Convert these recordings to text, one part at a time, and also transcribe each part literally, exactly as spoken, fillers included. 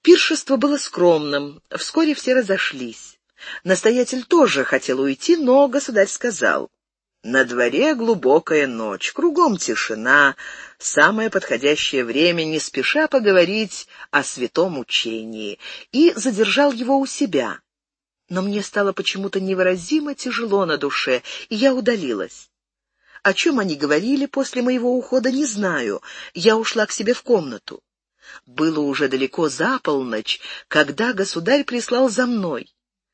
Пиршество было скромным, вскоре все разошлись. Настоятель тоже хотел уйти, но государь сказал: «На дворе глубокая ночь, кругом тишина, самое подходящее время не спеша поговорить о святом учении», и задержал его у себя. Но мне стало почему-то невыразимо тяжело на душе, и я удалилась. О чем они говорили после моего ухода, не знаю. Я ушла к себе в комнату. Было уже далеко за полночь, когда государь прислал за мной.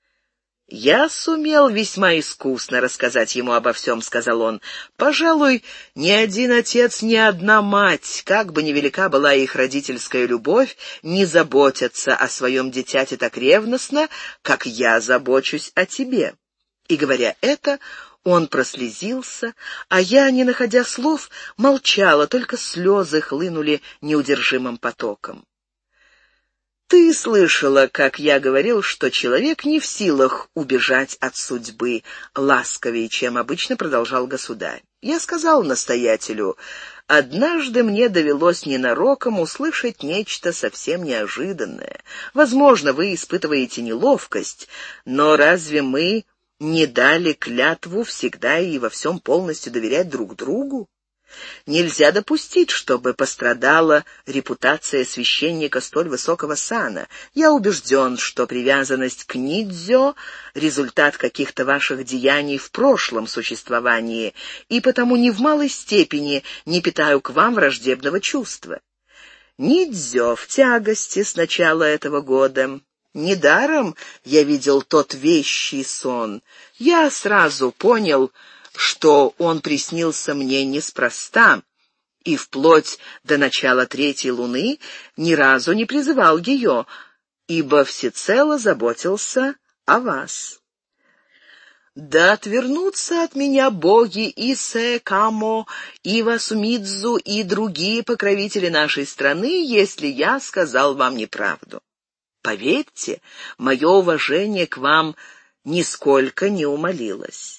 «Я сумел весьма искусно рассказать ему обо всем», — сказал он. «Пожалуй, ни один отец, ни одна мать, как бы ни велика была их родительская любовь, не заботятся о своем дитяте так ревностно, как я забочусь о тебе». И, говоря это, он прослезился, а я, не находя слов, молчала, только слезы хлынули неудержимым потоком. «Ты слышала, как я говорил, что человек не в силах убежать от судьбы», — ласковее, чем обычно продолжал государь. Я сказал настоятелю: «Однажды мне довелось ненароком услышать нечто совсем неожиданное. Возможно, вы испытываете неловкость, но разве мы не дали клятву всегда и во всем полностью доверять друг другу? Нельзя допустить, чтобы пострадала репутация священника столь высокого сана. Я убежден, что привязанность к Нидзё — результат каких-то ваших деяний в прошлом существовании, и потому ни в малой степени не питаю к вам враждебного чувства. Нидзё в тягости с начала этого года. Недаром я видел тот вещий сон. Я сразу понял, что он приснился мне неспроста, и вплоть до начала третьей луны ни разу не призывал ее, ибо всецело заботился о вас. Да отвернутся от меня боги Исэ, Камо, Ива, Сумидзу и другие покровители нашей страны, если я сказал вам неправду. Поверьте, мое уважение к вам нисколько не умалилось».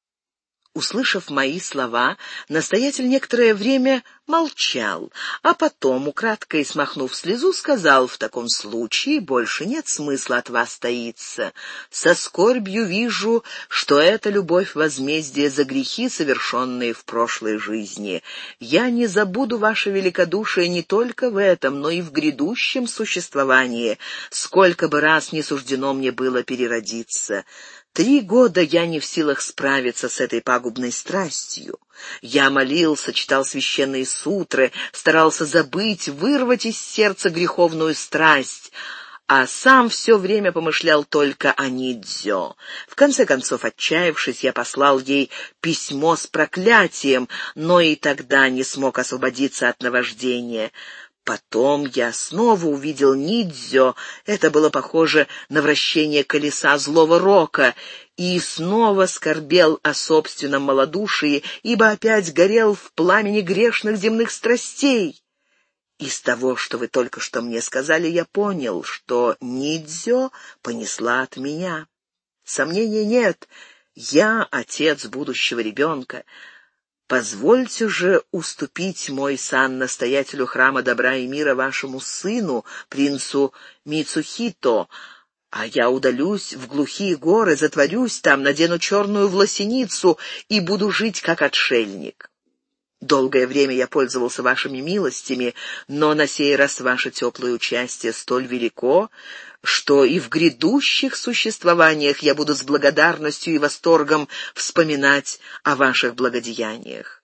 Услышав мои слова, настоятель некоторое время молчал, а потом, украдкой смахнув слезу, сказал: «В таком случае больше нет смысла от вас таиться. Со скорбью вижу, что это любовь возмездия за грехи, совершенные в прошлой жизни. Я не забуду ваше великодушие не только в этом, но и в грядущем существовании, сколько бы раз не суждено мне было переродиться. Три года я не в силах справиться с этой пагубной страстью. Я молился, читал священные сутры, старался забыть, вырвать из сердца греховную страсть, а сам все время помышлял только о Нидзё. В конце концов, отчаявшись, я послал ей письмо с проклятием, но и тогда не смог освободиться от наваждения. Потом я снова увидел Нидзё, это было похоже на вращение колеса злого рока, и снова скорбел о собственном малодушии, ибо опять горел в пламени грешных земных страстей. Из того, что вы только что мне сказали, я понял, что Нидзё понесла от меня. Сомнений нет, я отец будущего ребенка. Позвольте же уступить мой сан настоятелю храма добра и мира вашему сыну, принцу Мицухито, а я удалюсь в глухие горы, затворюсь там, надену черную власеницу и буду жить как отшельник. Долгое время я пользовался вашими милостями, но на сей раз ваше теплое участие столь велико, что и в грядущих существованиях я буду с благодарностью и восторгом вспоминать о ваших благодеяниях».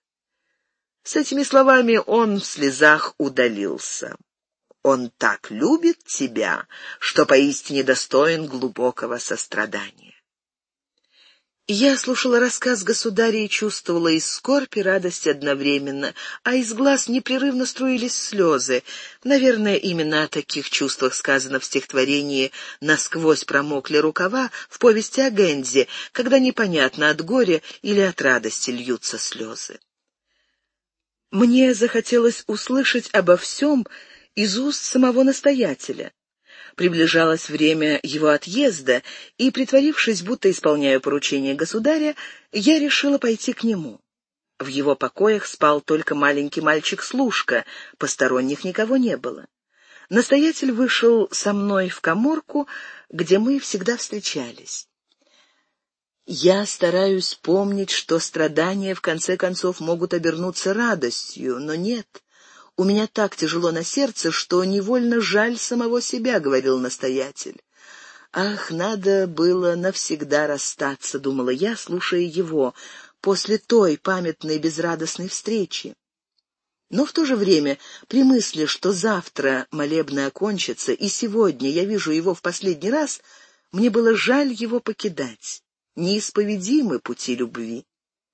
С этими словами он в слезах удалился. Он так любит тебя, что поистине достоин глубокого сострадания. Я слушала рассказ государя и чувствовала и скорбь, и радость одновременно, а из глаз непрерывно струились слезы. Наверное, именно о таких чувствах сказано в стихотворении «Насквозь промокли рукава» в повести о Гэнзи, когда непонятно, от горя или от радости льются слезы. Мне захотелось услышать обо всем из уст самого настоятеля. Приближалось время его отъезда, и, притворившись, будто исполняю поручение государя, я решила пойти к нему. В его покоях спал только маленький мальчик-служка, посторонних никого не было. Настоятель вышел со мной в каморку, где мы всегда встречались. Я стараюсь помнить, что страдания в конце концов могут обернуться радостью, но нет. У меня так тяжело на сердце, что невольно жаль самого себя, — говорил настоятель. Ах, надо было навсегда расстаться, — думала я, слушая его, после той памятной безрадостной встречи. Но в то же время, при мысли, что завтра молебны окончатся, и сегодня я вижу его в последний раз, мне было жаль его покидать. Неисповедимы пути любви.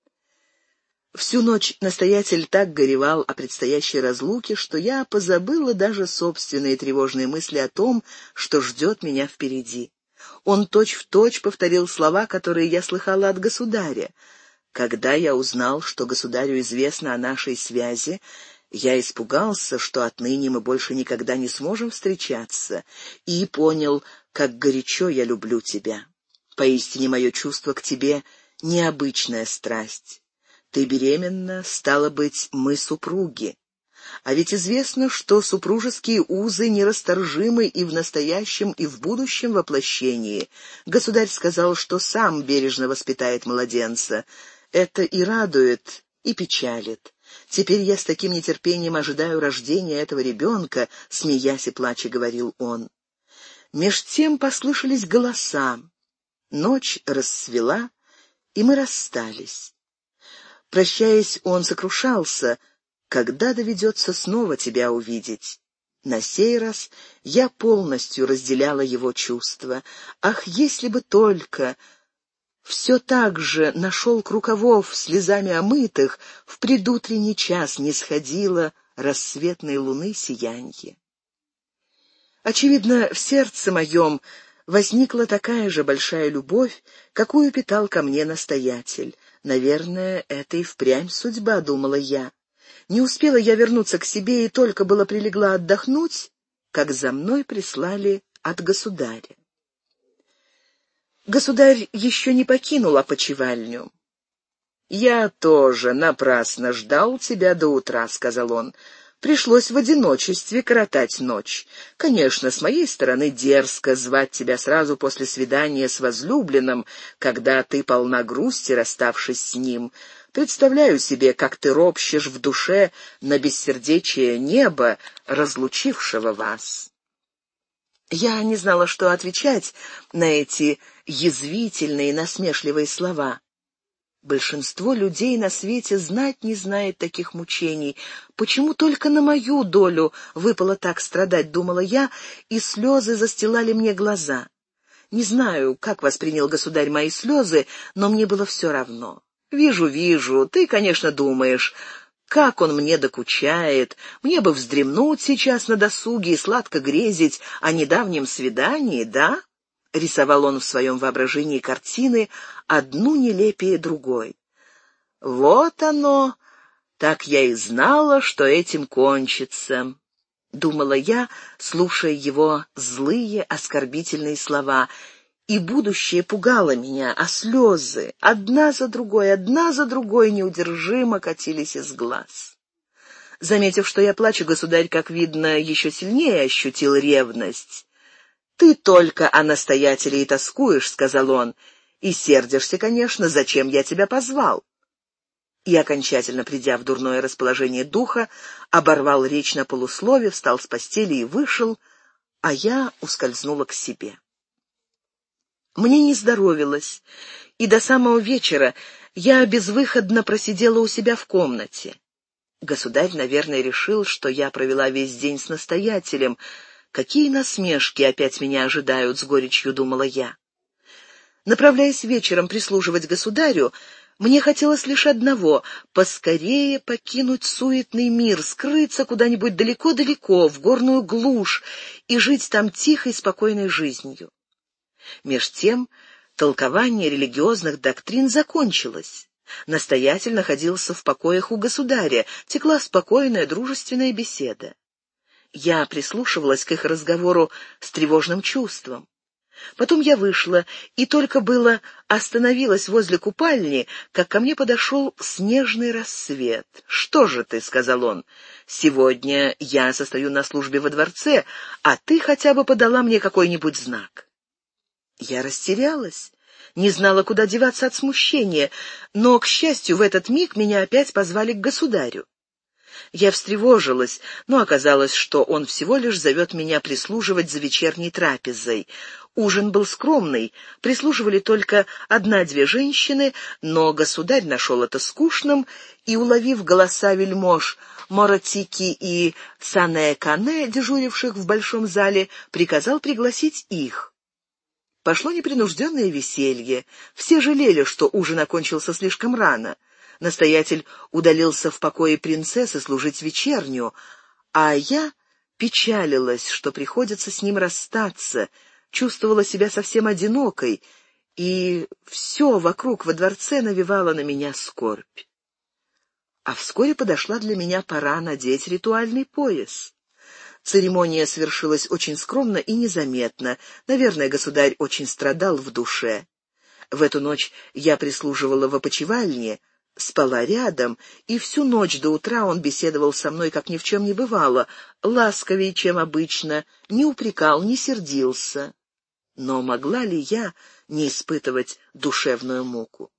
Всю ночь настоятель так горевал о предстоящей разлуке, что я позабыла даже собственные тревожные мысли о том, что ждет меня впереди. Он точь-в-точь повторил слова, которые я слыхала от государя. Когда я узнал, что государю известно о нашей связи, я испугался, что отныне мы больше никогда не сможем встречаться, и понял, как горячо я люблю тебя. Поистине мое чувство к тебе — необычная страсть. Ты беременна, стало быть, мы супруги. А ведь известно, что супружеские узы нерасторжимы и в настоящем, и в будущем воплощении. Государь сказал, что сам бережно воспитает младенца. Это и радует, и печалит. Теперь я с таким нетерпением ожидаю рождения этого ребенка, — смеясь и плача говорил он. Меж тем послышались голоса. Ночь расцвела, и мы расстались. Прощаясь, он сокрушался: «Когда доведется снова тебя увидеть?» На сей раз я полностью разделяла его чувства. Ах, если бы только... Все так же нашел Крукавов, слезами омытых, в предутренний час не сходило рассветной луны сиянье. Очевидно, в сердце моем возникла такая же большая любовь, какую питал ко мне настоятель. Наверное, это и впрямь судьба, — думала я. Не успела я вернуться к себе и только было прилегла отдохнуть, как за мной прислали от государя. Государь еще не покинул опочивальню. «Я тоже напрасно ждал тебя до утра», — сказал он. «Пришлось в одиночестве коротать ночь. Конечно, с моей стороны дерзко звать тебя сразу после свидания с возлюбленным, когда ты полна грусти, расставшись с ним. Представляю себе, как ты ропщешь в душе на бессердечие неба, разлучившего вас». Я не знала, что отвечать на эти язвительные, насмешливые слова. Большинство людей на свете знать не знает таких мучений. Почему только на мою долю выпало так страдать, — думала я, и слезы застилали мне глаза. Не знаю, как воспринял государь мои слезы, но мне было все равно. «Вижу, вижу, ты, конечно, думаешь, как он мне докучает, мне бы вздремнуть сейчас на досуге и сладко грезить о недавнем свидании, да?» Рисовал он в своем воображении картины, одну нелепее другой. «Вот оно! Так я и знала, что этим кончится», — думала я, слушая его злые, оскорбительные слова. И будущее пугало меня, а слезы одна за другой, одна за другой неудержимо катились из глаз. Заметив, что я плачу, государь, как видно, еще сильнее ощутил ревность. «Ты только о настоятеле и тоскуешь», — сказал он, — «и сердишься, конечно, зачем я тебя позвал». И, окончательно придя в дурное расположение духа, оборвал речь на полуслове, встал с постели и вышел, а я ускользнула к себе. Мне не здоровилось, и до самого вечера я безвыходно просидела у себя в комнате. Государь, наверное, решил, что я провела весь день с настоятелем. Какие насмешки опять меня ожидают, — с горечью думала я. Направляясь вечером прислуживать государю, мне хотелось лишь одного — поскорее покинуть суетный мир, скрыться куда-нибудь далеко-далеко, в горную глушь, и жить там тихой, спокойной жизнью. Меж тем толкование религиозных доктрин закончилось. Настоятель находился в покоях у государя, текла спокойная, дружественная беседа. Я прислушивалась к их разговору с тревожным чувством. Потом я вышла, и только было остановилась возле купальни, как ко мне подошел снежный рассвет. «Что же ты?» — сказал он. «Сегодня я состою на службе во дворце, а ты хотя бы подала мне какой-нибудь знак». Я растерялась, не знала, куда деваться от смущения, но, к счастью, в этот миг меня опять позвали к государю. Я встревожилась, но оказалось, что он всего лишь зовет меня прислуживать за вечерней трапезой. Ужин был скромный, прислуживали только одна-две женщины, но государь нашел это скучным и, уловив голоса вельмож Моратики и Сане-Кане, дежуривших в большом зале, приказал пригласить их. Пошло непринужденное веселье. Все жалели, что ужин окончился слишком рано. Настоятель удалился в покое принцессы служить вечерню, а я печалилась, что приходится с ним расстаться, чувствовала себя совсем одинокой, и все вокруг во дворце навевало на меня скорбь. А вскоре подошла для меня пора надеть ритуальный пояс. Церемония совершилась очень скромно и незаметно. Наверное, государь очень страдал в душе. В эту ночь я прислуживала в опочивальне, спала рядом, и всю ночь до утра он беседовал со мной, как ни в чем не бывало, ласковее, чем обычно, не упрекал, не сердился. Но могла ли я не испытывать душевную муку?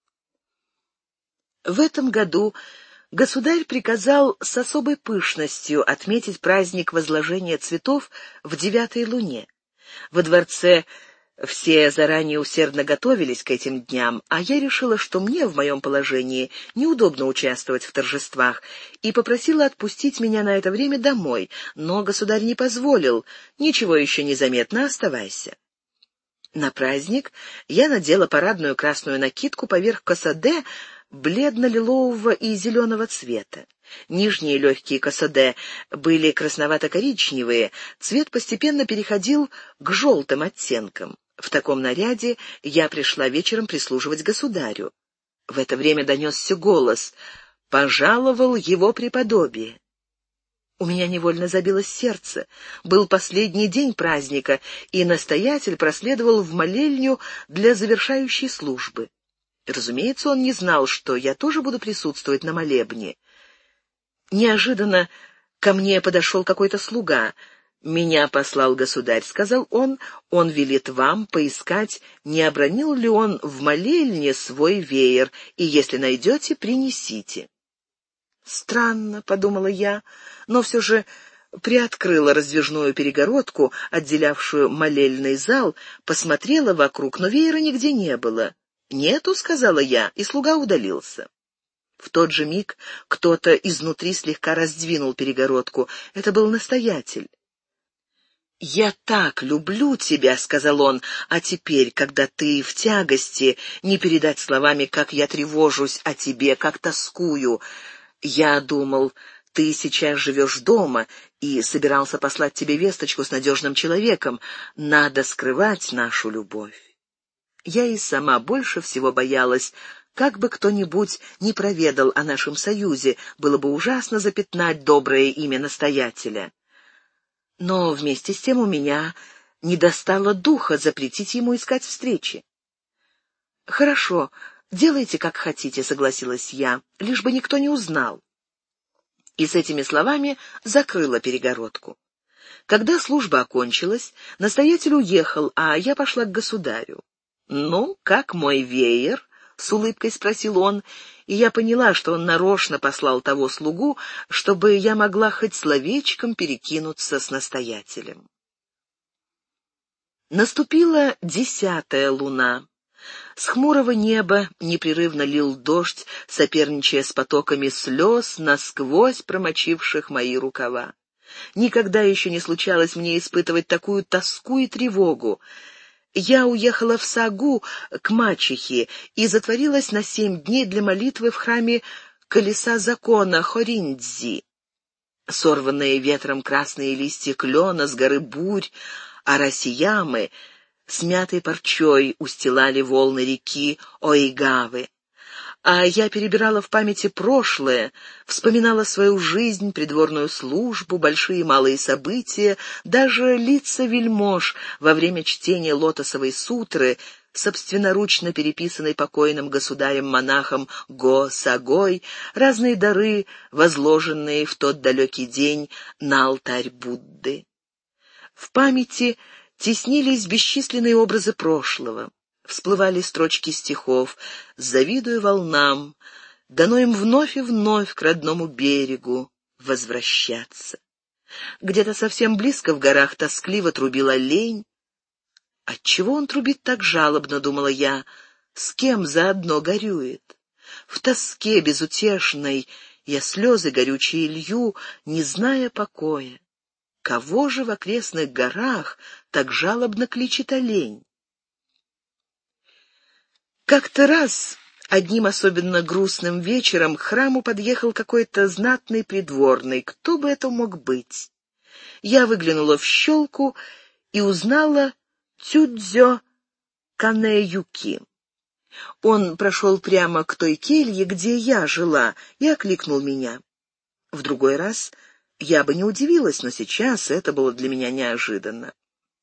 В этом году государь приказал с особой пышностью отметить праздник возложения цветов в девятой луне. Во дворце все заранее усердно готовились к этим дням, а я решила, что мне в моем положении неудобно участвовать в торжествах, и попросила отпустить меня на это время домой, но государь не позволил. «Ничего еще не заметно, оставайся». На праздник я надела парадную красную накидку поверх косаде бледно-лилового и зеленого цвета. Нижние легкие косаде были красновато-коричневые, цвет постепенно переходил к желтым оттенкам. В таком наряде я пришла вечером прислуживать государю. В это время донесся голос: «Пожаловал его преподобие». У меня невольно забилось сердце. Был последний день праздника, и настоятель проследовал в молельню для завершающей службы. Разумеется, он не знал, что я тоже буду присутствовать на молебне. Неожиданно ко мне подошел какой-то слуга. «Меня послал государь», — сказал он, — «он велит вам поискать, не обронил ли он в молельне свой веер, и если найдете, принесите». «Странно», — подумала я, но все же приоткрыла раздвижную перегородку, отделявшую молельный зал, посмотрела вокруг, но веера нигде не было. «Нету», — сказала я, и слуга удалился. В тот же миг кто-то изнутри слегка раздвинул перегородку. Это был настоятель. «Я так люблю тебя», — сказал он, — «а теперь, когда ты в тягости, не передать словами, как я тревожусь о тебе, как тоскую. Я думал, ты сейчас живешь дома и собирался послать тебе весточку с надежным человеком. Надо скрывать нашу любовь». Я и сама больше всего боялась, как бы кто-нибудь не проведал о нашем союзе, было бы ужасно запятнать доброе имя настоятеля. Но вместе с тем у меня не достало духа запретить ему искать встречи. «Хорошо, делайте, как хотите», — согласилась я, — «лишь бы никто не узнал». И с этими словами закрыла перегородку. Когда служба окончилась, настоятель уехал, а я пошла к государю. «Ну, как мой веер?» — с улыбкой спросил он, и я поняла, что он нарочно послал того слугу, чтобы я могла хоть словечком перекинуться с настоятелем. Наступила десятая луна. С хмурого неба непрерывно лил дождь, соперничая с потоками слез, насквозь промочивших мои рукава. Никогда еще не случалось мне испытывать такую тоску и тревогу. Я уехала в Сагу к мачехе и затворилась на семь дней для молитвы в храме Колеса Закона Хориндзи. Сорванные ветром красные листья клена с горы Бурь, Арасиямы, смятой парчой устилали волны реки Оигавы, А я перебирала в памяти прошлое, вспоминала свою жизнь, придворную службу, большие и малые события, даже лица вельмож во время чтения лотосовой сутры, собственноручно переписанной покойным государем-монахом Го Сагой, разные дары, возложенные в тот далекий день на алтарь Будды. В памяти теснились бесчисленные образы прошлого. Всплывали строчки стихов: «Завидую волнам, дано им вновь и вновь к родному берегу возвращаться». Где-то совсем близко в горах тоскливо трубил олень. «Отчего он трубит так жалобно?» — думала я. «С кем заодно горюет?» В тоске безутешной я слезы горючие лью, не зная покоя. Кого же в окрестных горах так жалобно кличет олень? Как-то раз, одним особенно грустным вечером, к храму подъехал какой-то знатный придворный. Кто бы это мог быть? Я выглянула в щелку и узнала Цюдзё Канэюки. Он прошел прямо к той келье, где я жила, и окликнул меня. В другой раз я бы не удивилась, но сейчас это было для меня неожиданно.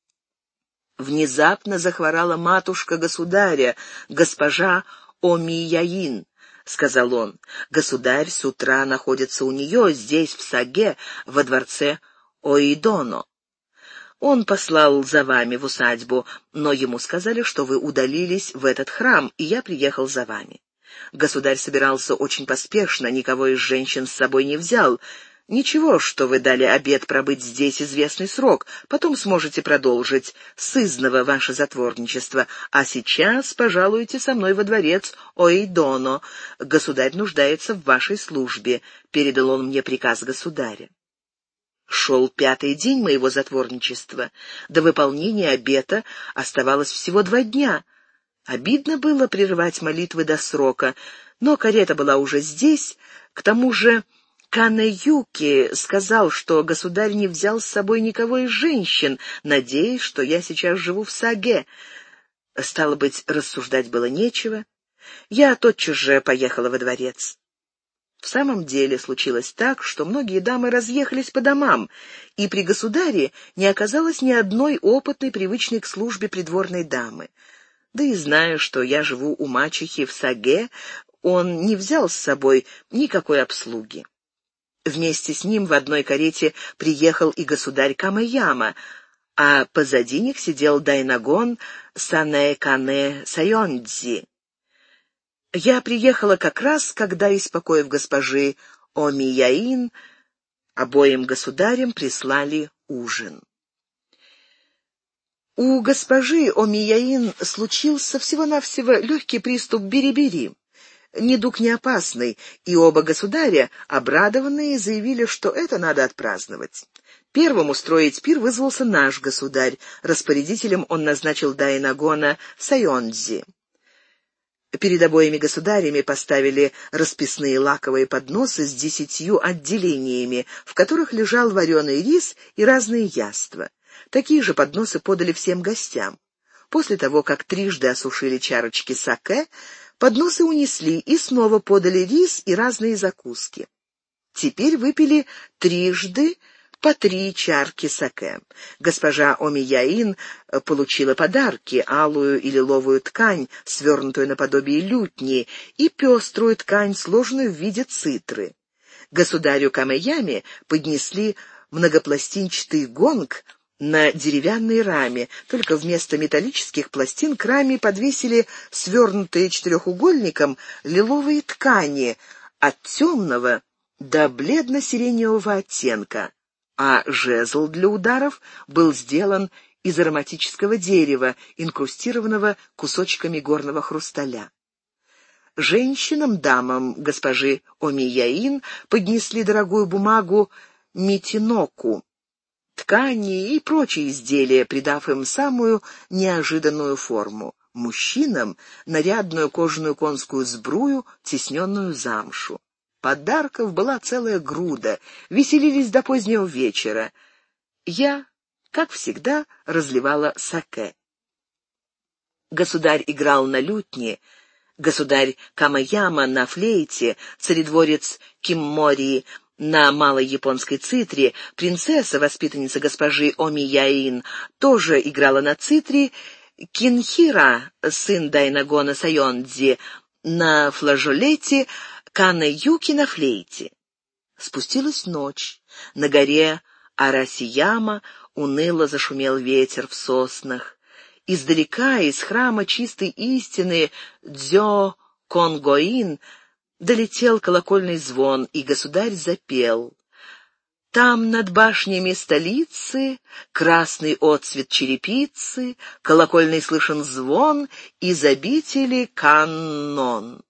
Внезапно захворала матушка государя, госпожа Омияин, — сказал он. Государь с утра находится у нее, здесь, в Саге, во дворце Оидоно. Он послал за вами в усадьбу, но ему сказали, что вы удалились в этот храм, и я приехал за вами. Государь собирался очень поспешно, никого из женщин с собой не взял. Ничего, что вы дали обет пробыть здесь известный срок, потом сможете продолжить сызнова ваше затворничество, а сейчас пожалуйте со мной во дворец Оидоно. Государь нуждается в вашей службе, — передал он мне приказ государя. Шел пятый день моего затворничества. До выполнения обета оставалось всего два дня. Обидно было прерывать молитвы до срока, но карета была уже здесь. К тому же Канэюки сказал, что государь не взял с собой никого из женщин, надеясь, что я сейчас живу в Саге. Стало быть, рассуждать было нечего. Я тотчас же поехала во дворец. В самом деле случилось так, что многие дамы разъехались по домам, и при государе не оказалось ни одной опытной, привычной к службе придворной дамы. Да и зная, что я живу у мачехи в Саге, он не взял с собой никакой обслуги. Вместе с ним в одной карете приехал и государь Камэяма, а позади них сидел дайнагон Санэ-Канэ Сайондзи. Я приехала как раз, когда из покоев госпожи Омияин обоим государям прислали ужин. У госпожи Омияин случился всего-навсего легкий приступ бери-бери. Недуг не опасный, и оба государя, обрадованные, заявили, что это надо отпраздновать. Первым устроить пир вызвался наш государь. Распорядителем он назначил дайнагона Сайондзи. Перед обоими государями поставили расписные лаковые подносы с десятью отделениями, в которых лежал вареный рис и разные яства. Такие же подносы подали всем гостям. После того, как трижды осушили чарочки саке, подносы унесли и снова подали рис и разные закуски. Теперь выпили трижды по три чарки саке. Госпожа Омияин получила подарки: алую и лиловую ткань, свернутую наподобие лютни, и пеструю ткань, сложенную в виде цитры. Государю Камэяме поднесли многопластинчатый гонг на деревянной раме, только вместо металлических пластин к раме подвесили свернутые четырехугольником лиловые ткани от темного до бледно-сиреневого оттенка, а жезл для ударов был сделан из ароматического дерева, инкрустированного кусочками горного хрусталя. Женщинам, дамам госпожи Омияин поднесли дорогую бумагу митиноку, ткани и прочие изделия, придав им самую неожиданную форму. Мужчинам — нарядную кожаную конскую сбрую, тисненную замшу. Подарков была целая груда, веселились до позднего вечера. Я, как всегда, разливала саке. Государь играл на лютне. Государь Камаяма на флейте, царедворец Киммори на малой японской цитре, принцесса, воспитанница госпожи Омияин, тоже играла на цитре, Кинхира, сын Дайнагона Сайондзи, на флажолете, Кана Юки на флейте. Спустилась ночь. На горе Арасияма уныло зашумел ветер в соснах. Издалека, из храма чистой истины Дзё Конгоин, долетел колокольный звон, и государь запел. Там над башнями столицы красный отцвет черепицы, колокольный слышен звон из обители Каннон.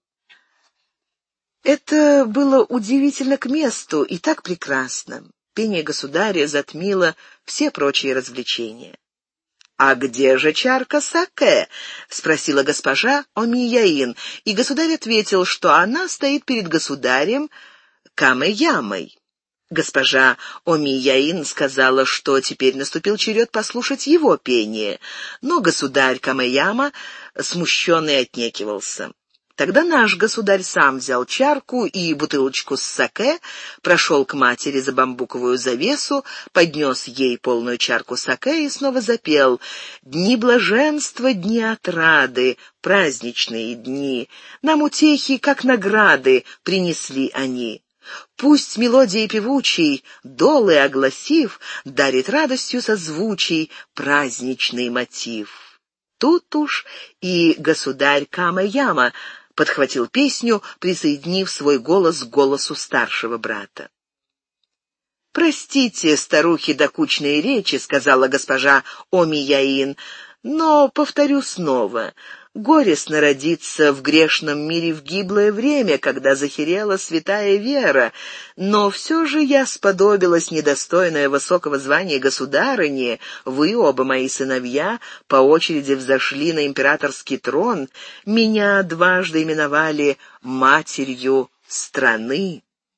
Это было удивительно к месту и так прекрасно. Пение государя затмило все прочие развлечения. «А где же чарка саке?» — спросила госпожа Омияин, и государь ответил, что она стоит перед государем Камэямой. Госпожа Омияин сказала, что теперь наступил черед послушать его пение, но государь Камэяма смущенный отнекивался. Тогда наш государь сам взял чарку и бутылочку с саке, прошел к матери за бамбуковую завесу, поднес ей полную чарку саке и снова запел: «Дни блаженства, дни отрады, праздничные дни, нам утехи, как награды, принесли они. Пусть мелодией певучей, долы огласив, дарит радостью созвучий праздничный мотив». Тут уж и государь Камэяма подхватил песню, присоединив свой голос к голосу старшего брата. «Простите, старухи, докучные речи», — сказала госпожа Омияин, — «но повторю снова. Горестно родиться в грешном мире в гиблое время, когда захерела святая вера, но все же я сподобилась, недостойная высокого звания государыни, вы, оба мои сыновья, по очереди взошли на императорский трон, меня дважды именовали матерью страны».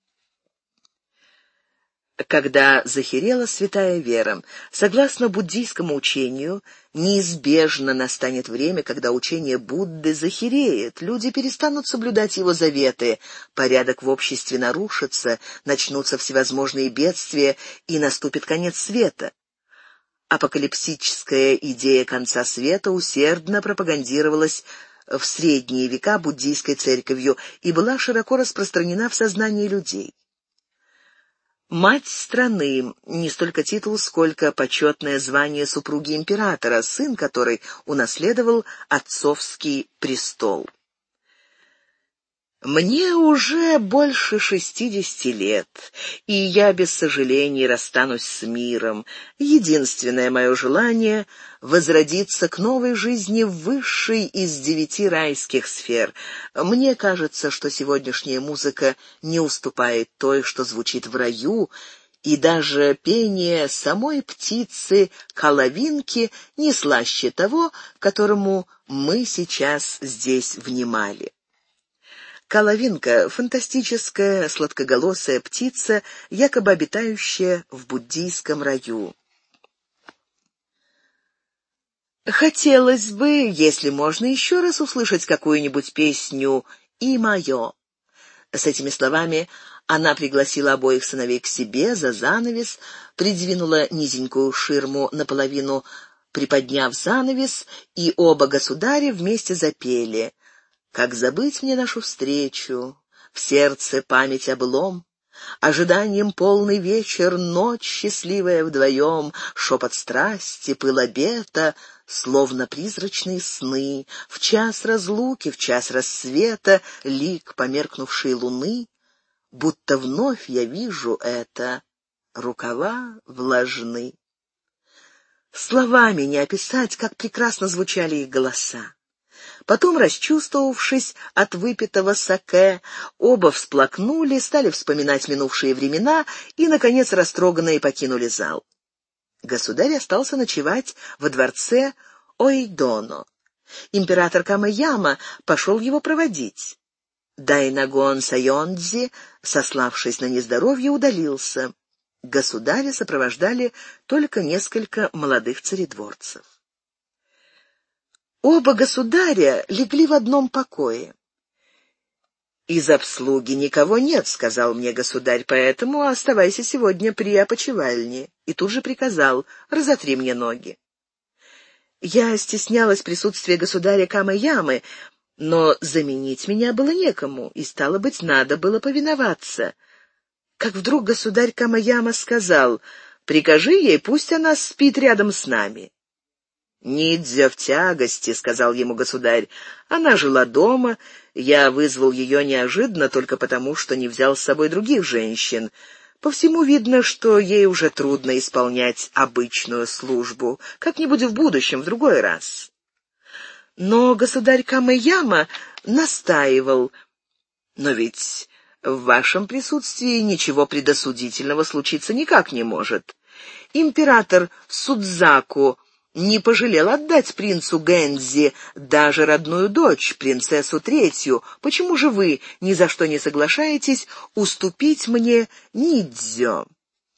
Когда захерела святая вера, согласно буддийскому учению, неизбежно настанет время, когда учение Будды захереет, люди перестанут соблюдать его заветы, порядок в обществе нарушится, начнутся всевозможные бедствия и наступит конец света. Апокалипсическая идея конца света усердно пропагандировалась в средние века буддийской церковью и была широко распространена в сознании людей. Мать страны — не столько титул, сколько почетное звание супруги императора, сын которой унаследовал отцовский престол. Мне уже больше шестидесяти лет, и я без сожалений расстанусь с миром. Единственное мое желание — возродиться к новой жизни в высшей из девяти райских сфер. Мне кажется, что сегодняшняя музыка не уступает той, что звучит в раю, и даже пение самой птицы коловинки не слаще того, которому мы сейчас здесь внимали. Коловинка — фантастическая сладкоголосая птица, якобы обитающая в буддийском раю. Хотелось бы, если можно, еще раз услышать какую-нибудь песню «И мое». С этими словами она пригласила обоих сыновей к себе за занавес, придвинула низенькую ширму наполовину, приподняв занавес, и оба государя вместе запели: «Как забыть мне нашу встречу, в сердце память о былом, ожиданием полный вечер, ночь счастливая вдвоем, шепот страсти, пыл обета, словно призрачные сны, в час разлуки, в час рассвета, лик померкнувшей луны, будто вновь я вижу это, рукава влажны». Словами не описать, как прекрасно звучали их голоса. Потом, расчувствовавшись от выпитого саке, оба всплакнули, стали вспоминать минувшие времена и, наконец, растроганные покинули зал. Государь остался ночевать во дворце Оэйдоно. Император Камэяма пошел его проводить. Дайнагон Сайондзи, сославшись на нездоровье, удалился. Государя сопровождали только несколько молодых царедворцев. Оба государя легли в одном покое. «Из обслуги никого нет», — сказал мне государь, «поэтому оставайся сегодня при опочивальне». И тут же приказал: «Разотри мне ноги». Я стеснялась присутствия государя Камы-Ямы, но заменить меня было некому, и, стало быть, надо было повиноваться. Как вдруг государь Камы-Яма сказал: «Прикажи ей, пусть она спит рядом с нами». «Нидзя в тягости», — сказал ему государь. «Она жила дома, я вызвал ее неожиданно только потому, что не взял с собой других женщин. По всему видно, что ей уже трудно исполнять обычную службу. Как-нибудь в будущем, в другой раз». Но государь Камы-Яма настаивал: «Но ведь в вашем присутствии ничего предосудительного случиться никак не может. Император Судзаку не пожалел отдать принцу Гэнзи даже родную дочь, принцессу третью. Почему же вы ни за что не соглашаетесь уступить мне Нидзё?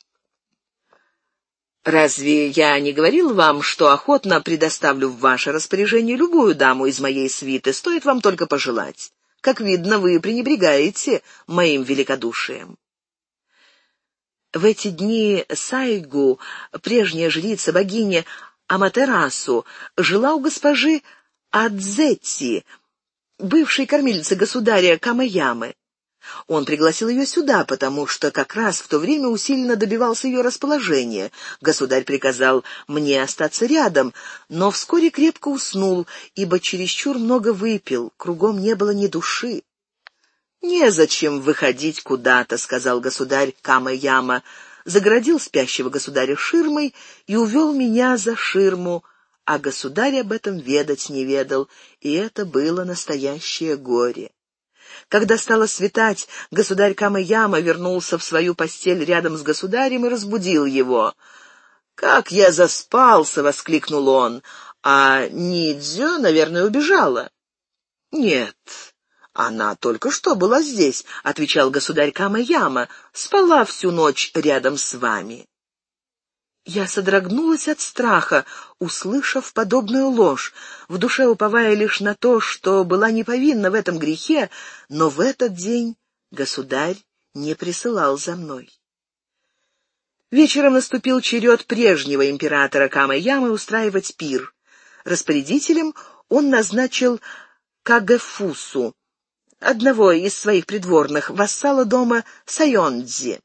Разве я не говорил вам, что охотно предоставлю в ваше распоряжение любую даму из моей свиты, стоит вам только пожелать? Как видно, вы пренебрегаете моим великодушием». В эти дни Сайгу, прежняя жрица богини Аматерасу, жила у госпожи Адзетти, бывшей кормилицы государя Камы-Ямы. Он пригласил ее сюда, потому что как раз в то время усиленно добивался ее расположения. Государь приказал мне остаться рядом, но вскоре крепко уснул, ибо чересчур много выпил, кругом не было ни души. «Незачем выходить куда-то», — сказал государь Камы-Яма, загородил спящего государя ширмой и увел меня за ширму, а государь об этом ведать не ведал, и это было настоящее горе. Когда стало светать, государь Камы-Яма вернулся в свою постель рядом с государем и разбудил его. «Как я заспался!» — воскликнул он. «А Нидзё, наверное, убежала». «Нет, она только что была здесь», — отвечал государь Камы-Яма. «Спала всю ночь рядом с вами». Я содрогнулась от страха, услышав подобную ложь, в душе уповая лишь на то, что была не повинна в этом грехе, но в этот день государь не присылал за мной. Вечером наступил черед прежнего императора Камы-Ямы устраивать пир. Распорядителем он назначил Кагэфусу, одного из своих придворных, вассала дома Сайондзи.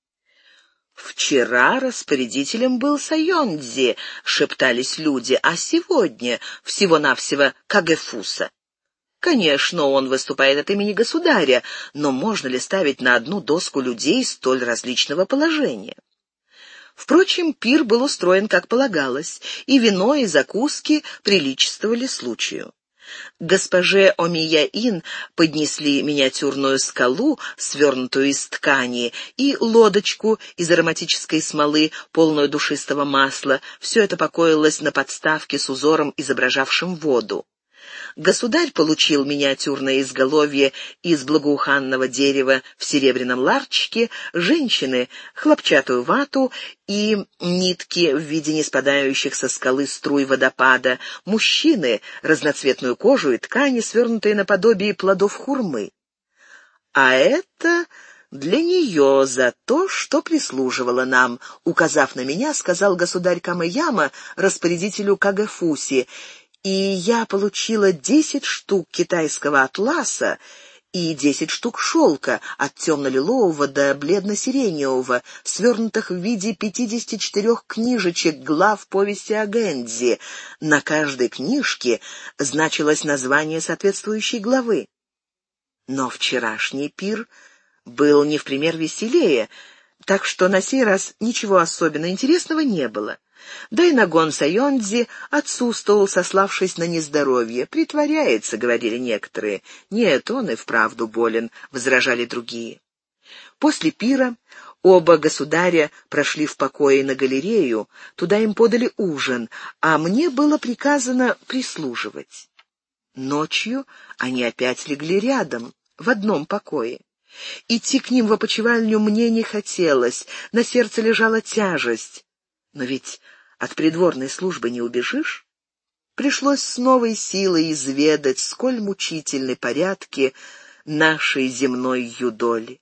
«Вчера распорядителем был Сайондзи», — шептались люди, «а сегодня всего-навсего Кагэфуса». Конечно, он выступает от имени государя, но можно ли ставить на одну доску людей столь различного положения? Впрочем, пир был устроен как полагалось, и вино, и закуски приличествовали случаю. Госпоже Омия-Ин поднесли миниатюрную скалу, свернутую из ткани, и лодочку из ароматической смолы, полную душистого масла. Все это покоилось на подставке с узором, изображавшим воду. Государь получил миниатюрное изголовье из благоуханного дерева в серебряном ларчике, женщины — хлопчатую вату и нитки в виде неспадающих со скалы струй водопада, мужчины — разноцветную кожу и ткани, свернутые наподобие плодов хурмы. А это для нее за то, что прислуживала нам, указав на меня, сказал государь Камы-Яма распорядителю Кагэфуси, и я получила десять штук китайского атласа и десять штук шелка от темно-лилового до бледно-сиреневого, свернутых в виде пятидесяти четырех книжечек глав повести о Гэнзи. На каждой книжке значилось название соответствующей главы. Но вчерашний пир был не в пример веселее, так что на сей раз ничего особенно интересного не было. Дайнагон Сайондзи отсутствовал, сославшись на нездоровье. «Притворяется», — говорили некоторые. «Нет, он и вправду болен», — возражали другие. После пира оба государя прошли в покое на галерею, туда им подали ужин, а мне было приказано прислуживать. Ночью они опять легли рядом, в одном покое. Идти к ним в опочивальню мне не хотелось, на сердце лежала тяжесть. Но ведь от придворной службы не убежишь. Пришлось с новой силой изведать, сколь мучительны порядки, нашей земной юдоли.